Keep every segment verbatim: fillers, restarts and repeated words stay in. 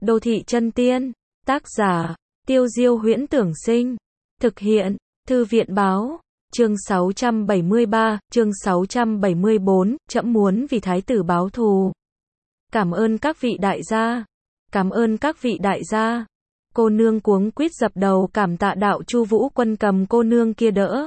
Đô thị chân tiên, tác giả, Tiêu Diêu Huyễn Tưởng Sinh, thực hiện, Thư viện Báo, chương sáu trăm bảy mươi ba, chương sáu trăm bảy mươi bốn, trẫm muốn vì thái tử báo thù. Cảm ơn các vị đại gia, cảm ơn các vị đại gia. Cô nương cuống quýt dập đầu cảm tạ đạo Chu Vũ Quân cầm cô nương kia đỡ.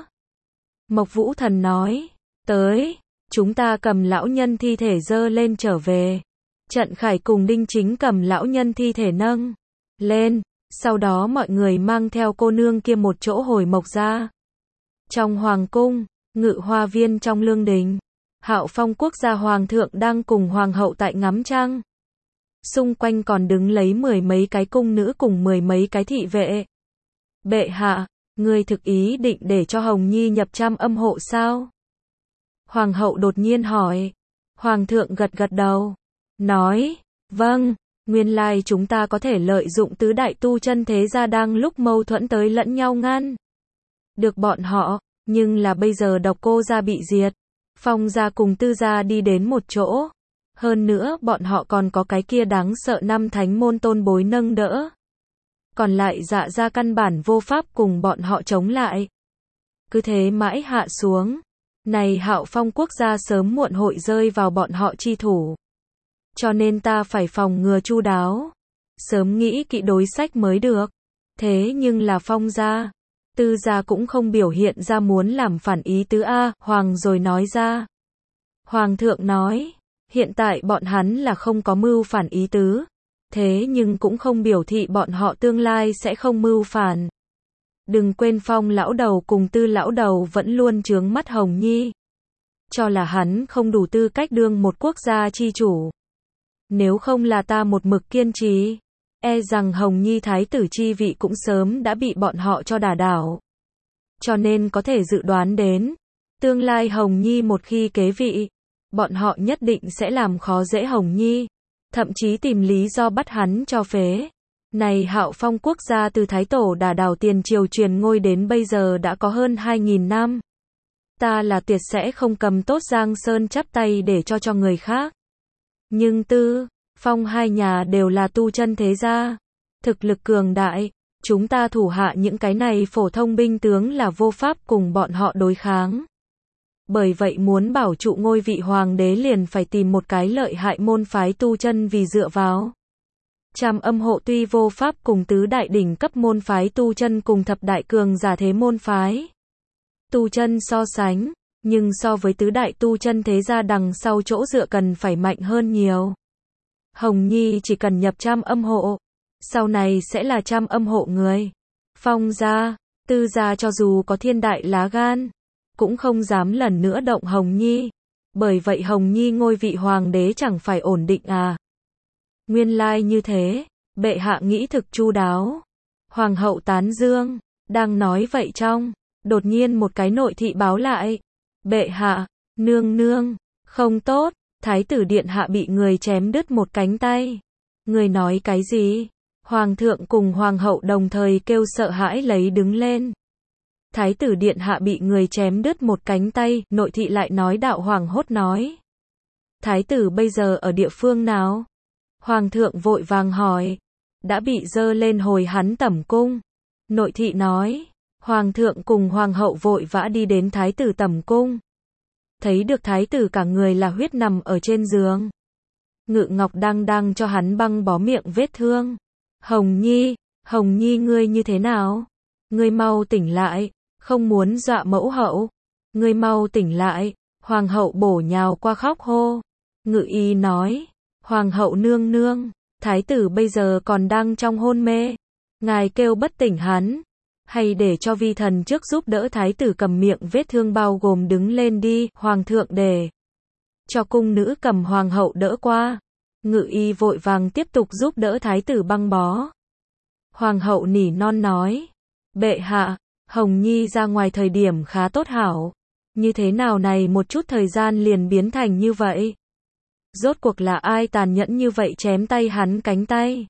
Mộc Vũ Thần nói, tới, chúng ta cầm lão nhân thi thể dơ lên trở về. Trận Khải cùng Đinh Chính cầm lão nhân thi thể nâng lên, sau đó mọi người mang theo cô nương kia một chỗ hồi Mộc gia. Trong hoàng cung, Ngự Hoa viên trong lương đình, Hạo Phong quốc gia hoàng thượng đang cùng hoàng hậu tại ngắm trăng. Xung quanh còn đứng lấy mười mấy cái cung nữ cùng mười mấy cái thị vệ. Bệ hạ, ngươi thực ý định để cho Hồng Nhi nhập trăm âm hộ sao? Hoàng hậu đột nhiên hỏi. Hoàng thượng gật gật đầu, nói, vâng, nguyên lai chúng ta có thể lợi dụng tứ đại tu chân thế gia đang lúc mâu thuẫn tới lẫn nhau ngăn được bọn họ, nhưng là bây giờ Độc Cô gia bị diệt, Phong gia cùng Tư gia đi đến một chỗ. Hơn nữa bọn họ còn có cái kia đáng sợ năm thánh môn tôn bối nâng đỡ. Còn lại Dạ gia căn bản vô pháp cùng bọn họ chống lại. Cứ thế mãi hạ xuống. Này Hạo Phong quốc gia sớm muộn hội rơi vào bọn họ chi thủ. Cho nên ta phải phòng ngừa chu đáo. Sớm nghĩ kỹ đối sách mới được. Thế nhưng là Phong gia, Tư gia cũng không biểu hiện ra muốn làm phản ý tứ A, Hoàng rồi nói ra. Hoàng thượng nói, hiện tại bọn hắn là không có mưu phản ý tứ. Thế nhưng cũng không biểu thị bọn họ tương lai sẽ không mưu phản. Đừng quên Phong lão đầu cùng Tư lão đầu vẫn luôn chướng mắt Hồng Nhi. Cho là hắn không đủ tư cách đương một quốc gia chi chủ. Nếu không là ta một mực kiên trì, e rằng Hồng Nhi thái tử chi vị cũng sớm đã bị bọn họ cho đả đảo. Cho nên có thể dự đoán đến, tương lai Hồng Nhi một khi kế vị, bọn họ nhất định sẽ làm khó dễ Hồng Nhi, thậm chí tìm lý do bắt hắn cho phế. Này Hạo Phong quốc gia từ Thái Tổ đả đảo tiền triều truyền ngôi đến bây giờ đã có hơn hai nghìn năm. Ta là tuyệt sẽ không cầm tốt Giang Sơn chắp tay để cho cho người khác. Nhưng Tư, Phong hai nhà đều là tu chân thế gia, thực lực cường đại, chúng ta thủ hạ những cái này phổ thông binh tướng là vô pháp cùng bọn họ đối kháng. Bởi vậy muốn bảo trụ ngôi vị hoàng đế liền phải tìm một cái lợi hại môn phái tu chân vì dựa vào. Trăm âm hộ tuy vô pháp cùng tứ đại đỉnh cấp môn phái tu chân cùng thập đại cường giả thế môn phái tu chân so sánh, nhưng so với tứ đại tu chân thế gia đằng sau chỗ dựa cần phải mạnh hơn nhiều. Hồng Nhi chỉ cần nhập trăm âm hộ, sau này sẽ là trăm âm hộ người. Phong gia, Tư gia cho dù có thiên đại lá gan, cũng không dám lần nữa động Hồng Nhi. Bởi vậy Hồng Nhi ngôi vị hoàng đế chẳng phải ổn định à. Nguyên lai như thế, bệ hạ nghĩ thực chu đáo. Hoàng hậu tán dương, đang nói vậy trong, đột nhiên một cái nội thị báo lại. Bệ hạ, nương nương, không tốt, thái tử điện hạ bị người chém đứt một cánh tay. Người nói cái gì? Hoàng thượng cùng hoàng hậu đồng thời kêu sợ hãi lấy đứng lên. Thái tử điện hạ bị người chém đứt một cánh tay, nội thị lại nói đạo hoàng hốt nói. Thái tử bây giờ ở địa phương nào? Hoàng thượng vội vàng hỏi. Đã bị dơ lên hồi hắn tẩm cung. Nội thị nói. Hoàng thượng cùng hoàng hậu vội vã đi đến thái tử tẩm cung. Thấy được thái tử cả người là huyết nằm ở trên giường. Ngự Ngọc đang đang cho hắn băng bó miệng vết thương. Hồng Nhi, Hồng Nhi ngươi như thế nào? Ngươi mau tỉnh lại, không muốn dọa mẫu hậu. Ngươi mau tỉnh lại, hoàng hậu bổ nhào qua khóc hô. Ngự y nói, hoàng hậu nương nương, thái tử bây giờ còn đang trong hôn mê. Ngài kêu bất tỉnh hắn, hay để cho vi thần trước giúp đỡ thái tử cầm miệng vết thương bao gồm đứng lên đi, hoàng thượng để cho cung nữ cầm hoàng hậu đỡ qua. Ngự y vội vàng tiếp tục giúp đỡ thái tử băng bó. Hoàng hậu nỉ non nói, bệ hạ, Hồng Nhi ra ngoài thời điểm khá tốt hảo, như thế nào này một chút thời gian liền biến thành như vậy? Rốt cuộc là ai tàn nhẫn như vậy chém tay hắn cánh tay?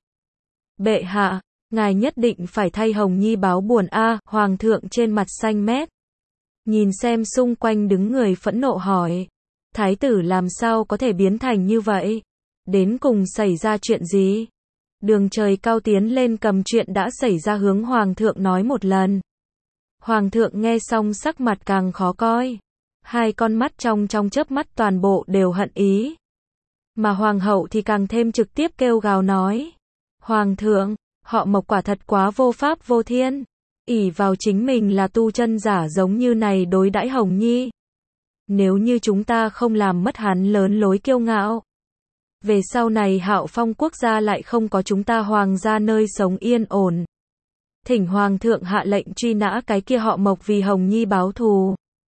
Bệ hạ, ngài nhất định phải thay Hồng Nhi báo buồn a. Hoàng thượng trên mặt xanh mét, nhìn xem xung quanh đứng người phẫn nộ hỏi, thái tử làm sao có thể biến thành như vậy? Đến cùng xảy ra chuyện gì? Đường Trời Cao tiến lên cầm chuyện đã xảy ra hướng Hoàng thượng nói một lần. Hoàng thượng nghe xong sắc mặt càng khó coi. Hai con mắt trong trong chớp mắt toàn bộ đều hận ý. Mà Hoàng hậu thì càng thêm trực tiếp kêu gào nói. Hoàng thượng, họ Mộc quả thật quá vô pháp vô thiên. Ỷ vào chính mình là tu chân giả giống như này đối đãi Hồng Nhi. Nếu như chúng ta không làm mất hắn lớn lối kiêu ngạo. Về sau này Hạo Phong quốc gia lại không có chúng ta hoàng gia nơi sống yên ổn. Thỉnh Hoàng thượng hạ lệnh truy nã cái kia họ Mộc vì Hồng Nhi báo thù.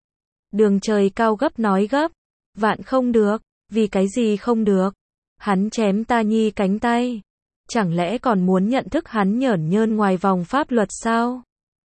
Đường Trời Cao gấp nói gấp. Vạn không được, vì cái gì không được. Hắn chém ta Nhi cánh tay. Chẳng lẽ còn muốn nhận thức hắn nhởn nhơn ngoài vòng pháp luật sao?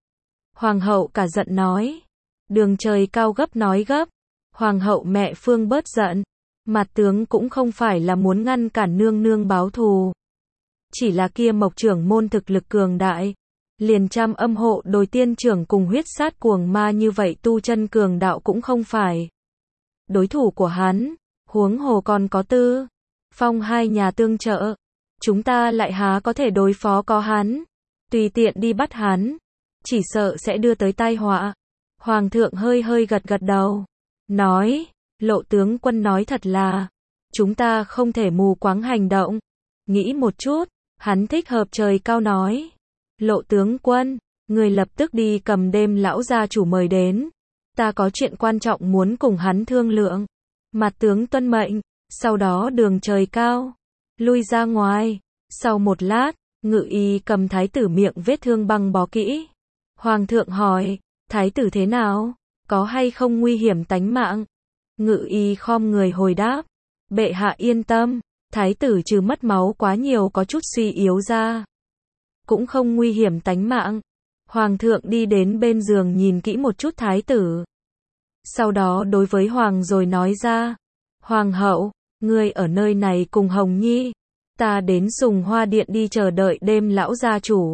Hoàng hậu cả giận nói. Đường Trời Cao gấp nói gấp. Hoàng hậu mẹ Phương bớt giận. Mặt tướng cũng không phải là muốn ngăn cản nương nương báo thù. Chỉ là kia Mộc trưởng môn thực lực cường đại. Liền trăm âm hộ đồi tiên trưởng cùng huyết sát cuồng ma như vậy tu chân cường đạo cũng không phải đối thủ của hắn. Huống hồ còn có Tư Phong hai nhà tương trợ. Chúng ta lại há có thể đối phó có hắn. Tùy tiện đi bắt hắn. Chỉ sợ sẽ đưa tới tai họa. Hoàng thượng hơi hơi gật gật đầu. Nói, Lộ tướng quân nói thật là, chúng ta không thể mù quáng hành động. Nghĩ một chút, hắn thích hợp Trời Cao nói. Lộ tướng quân, người lập tức đi cầm đêm lão gia chủ mời đến. Ta có chuyện quan trọng muốn cùng hắn thương lượng. Mặt tướng tuân mệnh, sau đó Đường Trời Cao lui ra ngoài. Sau một lát, Ngự Y cầm thái tử miệng vết thương băng bó kỹ. Hoàng thượng hỏi, thái tử thế nào? Có hay không nguy hiểm tánh mạng? Ngự Y khom người hồi đáp, bệ hạ yên tâm, thái tử trừ mất máu quá nhiều có chút suy yếu ra. Cũng không nguy hiểm tánh mạng. Hoàng thượng đi đến bên giường nhìn kỹ một chút thái tử. Sau đó đối với Hoàng rồi nói ra, Hoàng hậu, ngươi ở nơi này cùng Hồng Nhi. Ta đến Sùng Hoa Điện đi chờ đợi đêm lão gia chủ.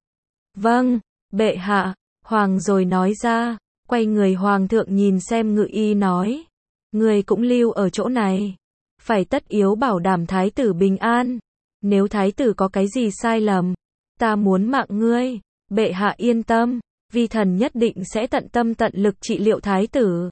Vâng, bệ hạ, Hoàng rồi nói ra, quay người Hoàng thượng nhìn xem Ngự Y nói. Ngươi cũng lưu ở chỗ này. Phải tất yếu bảo đảm thái tử bình an. Nếu thái tử có cái gì sai lầm, ta muốn mạng ngươi. Bệ hạ yên tâm, vi thần nhất định sẽ tận tâm tận lực trị liệu thái tử.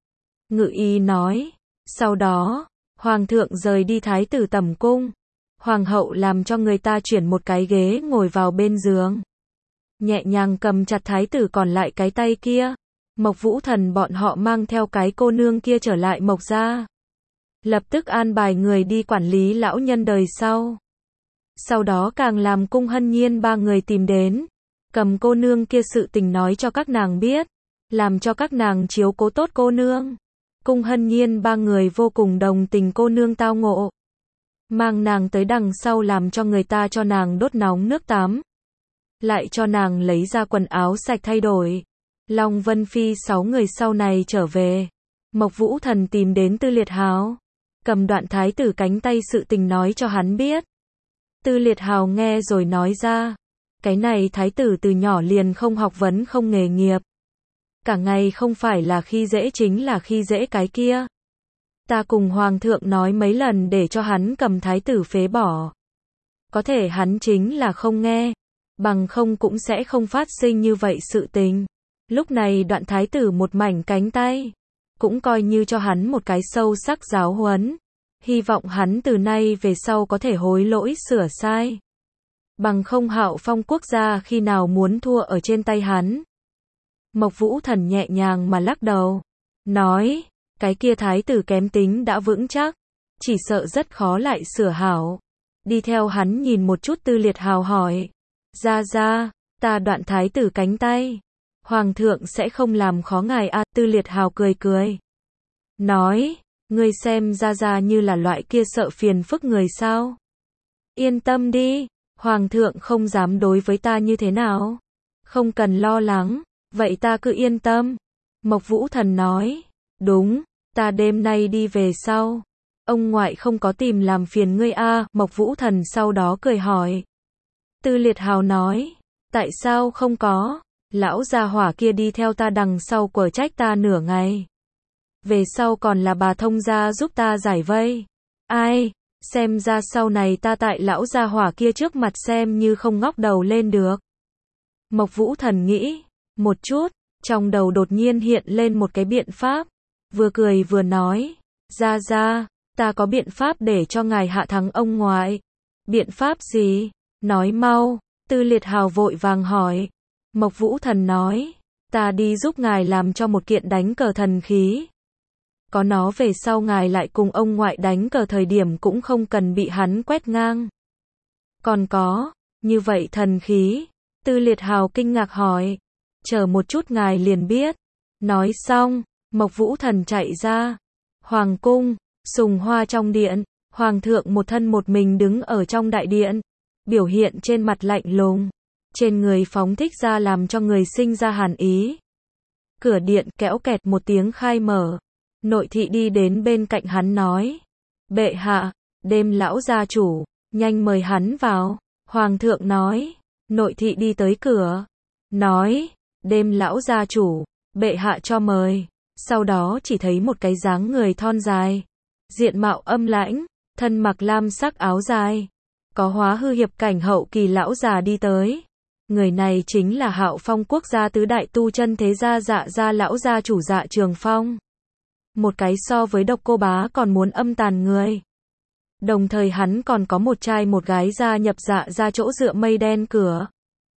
Ngự Y nói. Sau đó, Hoàng thượng rời đi thái tử tẩm cung. Hoàng hậu làm cho người ta chuyển một cái ghế ngồi vào bên giường. Nhẹ nhàng cầm chặt thái tử còn lại cái tay kia. Mộc Vũ Thần bọn họ mang theo cái cô nương kia trở lại Mộc gia. Lập tức an bài người đi quản lý lão nhân đời sau. Sau đó càng làm Cung Hân Nhiên ba người tìm đến. Cầm cô nương kia sự tình nói cho các nàng biết. Làm cho các nàng chiếu cố tốt cô nương. Cung Hân Nhiên ba người vô cùng đồng tình cô nương tao ngộ. Mang nàng tới đằng sau làm cho người ta cho nàng đốt nóng nước tắm. Lại cho nàng lấy ra quần áo sạch thay đổi. Long Vân Phi sáu người sau này trở về. Mộc Vũ Thần tìm đến Tư Liệt Hào. Cầm đoạn thái tử cánh tay sự tình nói cho hắn biết. Tư Liệt Hào nghe rồi nói ra. Cái này thái tử từ nhỏ liền không học vấn không nghề nghiệp. Cả ngày không phải là khi dễ chính là khi dễ cái kia. Ta cùng Hoàng thượng nói mấy lần để cho hắn cầm thái tử phế bỏ. Có thể hắn chính là không nghe. Bằng không cũng sẽ không phát sinh như vậy sự tình. Lúc này đoạn thái tử một mảnh cánh tay. Cũng coi như cho hắn một cái sâu sắc giáo huấn. Hy vọng hắn từ nay về sau có thể hối lỗi sửa sai. Bằng không Hạo Phong quốc gia khi nào muốn thua ở trên tay hắn. Mộc Vũ Thần nhẹ nhàng mà lắc đầu. Nói, cái kia thái tử kém tính đã vững chắc. Chỉ sợ rất khó lại sửa hảo. Đi theo hắn nhìn một chút Tư Liệt Hào hỏi. Ra ra, ta đoạn thái tử cánh tay. Hoàng thượng sẽ không làm khó ngài à, Tư Liệt Hào cười cười. Nói, ngươi xem ra ra như là loại kia sợ phiền phức người sao. Yên tâm đi, Hoàng thượng không dám đối với ta như thế nào. Không cần lo lắng, vậy ta cứ yên tâm. Mộc Vũ Thần nói, đúng, ta đêm nay đi về sau. Ông ngoại không có tìm làm phiền ngươi a, Mộc Vũ Thần sau đó cười hỏi. Tư Liệt Hào nói, tại sao không có, lão gia hỏa kia đi theo ta đằng sau quở trách ta nửa ngày. Về sau còn là bà thông gia giúp ta giải vây. Ai, xem ra sau này ta tại lão gia hỏa kia trước mặt xem như không ngóc đầu lên được. Mộc Vũ Thần nghĩ một chút, trong đầu đột nhiên hiện lên một cái biện pháp, vừa cười vừa nói, gia gia, ta có biện pháp để cho ngài hạ thắng ông ngoại. Biện pháp gì? Nói mau. Tư Liệt Hào vội vàng hỏi. Mộc Vũ Thần nói, ta đi giúp ngài làm cho một kiện đánh cờ thần khí. Có nó về sau ngài lại cùng ông ngoại đánh cờ thời điểm cũng không cần bị hắn quét ngang. Còn có, như vậy thần khí? Tư Liệt Hào kinh ngạc hỏi. Chờ một chút ngài liền biết. Nói xong, Mộc Vũ Thần chạy ra. Hoàng cung, sùng hoa trong điện, Hoàng thượng một thân một mình đứng ở trong đại điện. Biểu hiện trên mặt lạnh lùng, trên người phóng thích ra làm cho người sinh ra hàn ý. Cửa điện kéo kẹt một tiếng khai mở. Nội thị đi đến bên cạnh hắn nói. Bệ hạ, Đêm lão gia chủ, nhanh mời hắn vào. Hoàng thượng nói. Nội thị đi tới cửa. Nói, Đêm lão gia chủ, bệ hạ cho mời. Sau đó chỉ thấy một cái dáng người thon dài. Diện mạo âm lãnh, thân mặc lam sắc áo dài. Có hóa hư hiệp cảnh hậu kỳ lão già đi tới. Người này chính là Hạo Phong quốc gia tứ đại tu chân thế gia Dạ gia lão gia chủ Dạ Trường Phong. Một cái so với Độc Cô Bá còn muốn âm tàn người. Đồng thời hắn còn có một trai một gái gia nhập Dạ gia chỗ dựa mây đen cửa.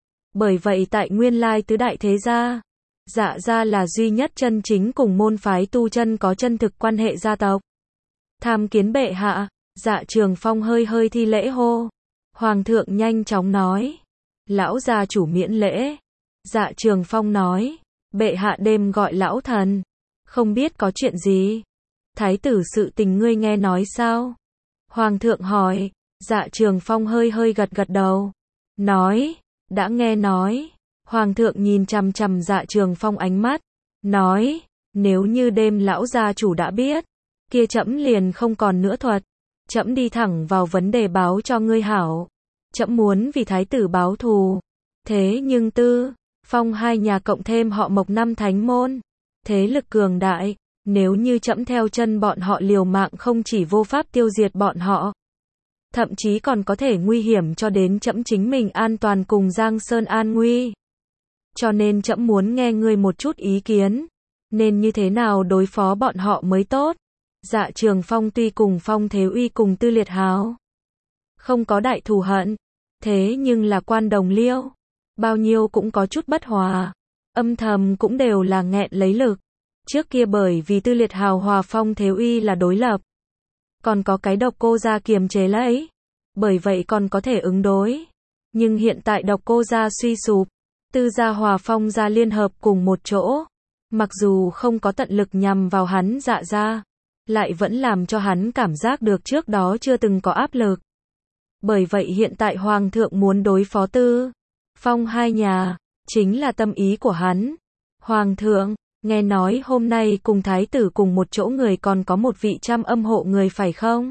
Bởi vậy tại nguyên lai tứ đại thế gia, Dạ gia là duy nhất chân chính cùng môn phái tu chân có chân thực quan hệ gia tộc. Tham kiến bệ hạ. Dạ Trường Phong hơi hơi thi lễ hô. Hoàng thượng nhanh chóng nói. Lão gia chủ miễn lễ. Dạ Trường Phong nói. Bệ hạ đêm gọi lão thần. Không biết có chuyện gì. Thái tử sự tình ngươi nghe nói sao? Hoàng thượng hỏi. Dạ Trường Phong hơi hơi gật gật đầu. Nói. Đã nghe nói. Hoàng thượng nhìn chằm chằm Dạ Trường Phong ánh mắt. Nói. Nếu như đêm lão gia chủ đã biết. Kia trẫm liền không còn nữa thuật. Trẫm đi thẳng vào vấn đề báo cho ngươi hảo. Trẫm muốn vì thái tử báo thù. Thế nhưng Tư, Phong hai nhà cộng thêm họ Mộc năm thánh môn, thế lực cường đại, nếu như trẫm theo chân bọn họ liều mạng không chỉ vô pháp tiêu diệt bọn họ, thậm chí còn có thể nguy hiểm cho đến trẫm chính mình an toàn cùng Giang Sơn an nguy. Cho nên trẫm muốn nghe ngươi một chút ý kiến, nên như thế nào đối phó bọn họ mới tốt. Dạ Trường Phong tuy cùng Phong Thế Uy cùng Tư Liệt Hào không có đại thù hận, thế nhưng là quan đồng liêu, bao nhiêu cũng có chút bất hòa, âm thầm cũng đều là nghẹn lấy lực. Trước kia bởi vì Tư Liệt Hào hòa Phong Thế Uy là đối lập, còn có cái Độc Cô gia kiềm chế lấy, bởi vậy còn có thể ứng đối. Nhưng hiện tại Độc Cô gia suy sụp, Tư gia hòa Phong gia liên hợp cùng một chỗ, mặc dù không có tận lực nhằm vào hắn Dạ gia, lại vẫn làm cho hắn cảm giác được trước đó chưa từng có áp lực. Bởi vậy hiện tại Hoàng thượng muốn đối phó Tư, Phong hai nhà, chính là tâm ý của hắn. Hoàng thượng, nghe nói hôm nay cùng thái tử cùng một chỗ người còn có một vị Trăm Âm hộ người phải không?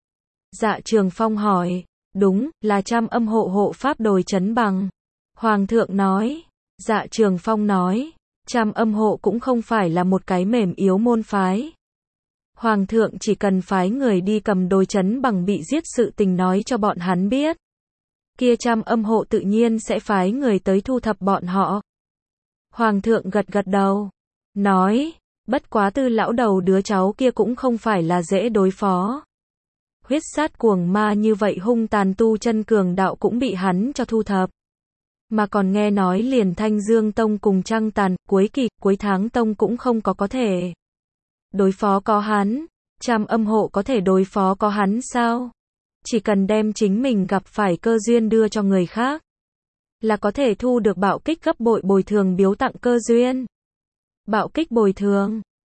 Dạ Trường Phong hỏi. Đúng, là Trăm Âm hộ hộ pháp Đồi Chấn Bằng. Hoàng thượng nói. Dạ Trường Phong nói. Trăm Âm hộ cũng không phải là một cái mềm yếu môn phái. Hoàng thượng chỉ cần phái người đi cầm Đồi Chấn Bằng bị giết sự tình nói cho bọn hắn biết. Kia Trăm Âm hộ tự nhiên sẽ phái người tới thu thập bọn họ. Hoàng thượng gật gật đầu. Nói, bất quá Tư lão đầu đứa cháu kia cũng không phải là dễ đối phó. Huyết sát cuồng ma như vậy hung tàn tu chân cường đạo cũng bị hắn cho thu thập. Mà còn nghe nói liền Thanh Dương Tông cùng Trăng Tàn, cuối kỳ, cuối tháng Tông cũng không có có thể đối phó có hắn. Trăm Âm hộ có thể đối phó có hắn sao? Chỉ cần đem chính mình gặp phải cơ duyên đưa cho người khác, là có thể thu được bạo kích gấp bội bồi thường biếu tặng cơ duyên. Bạo kích bồi thường,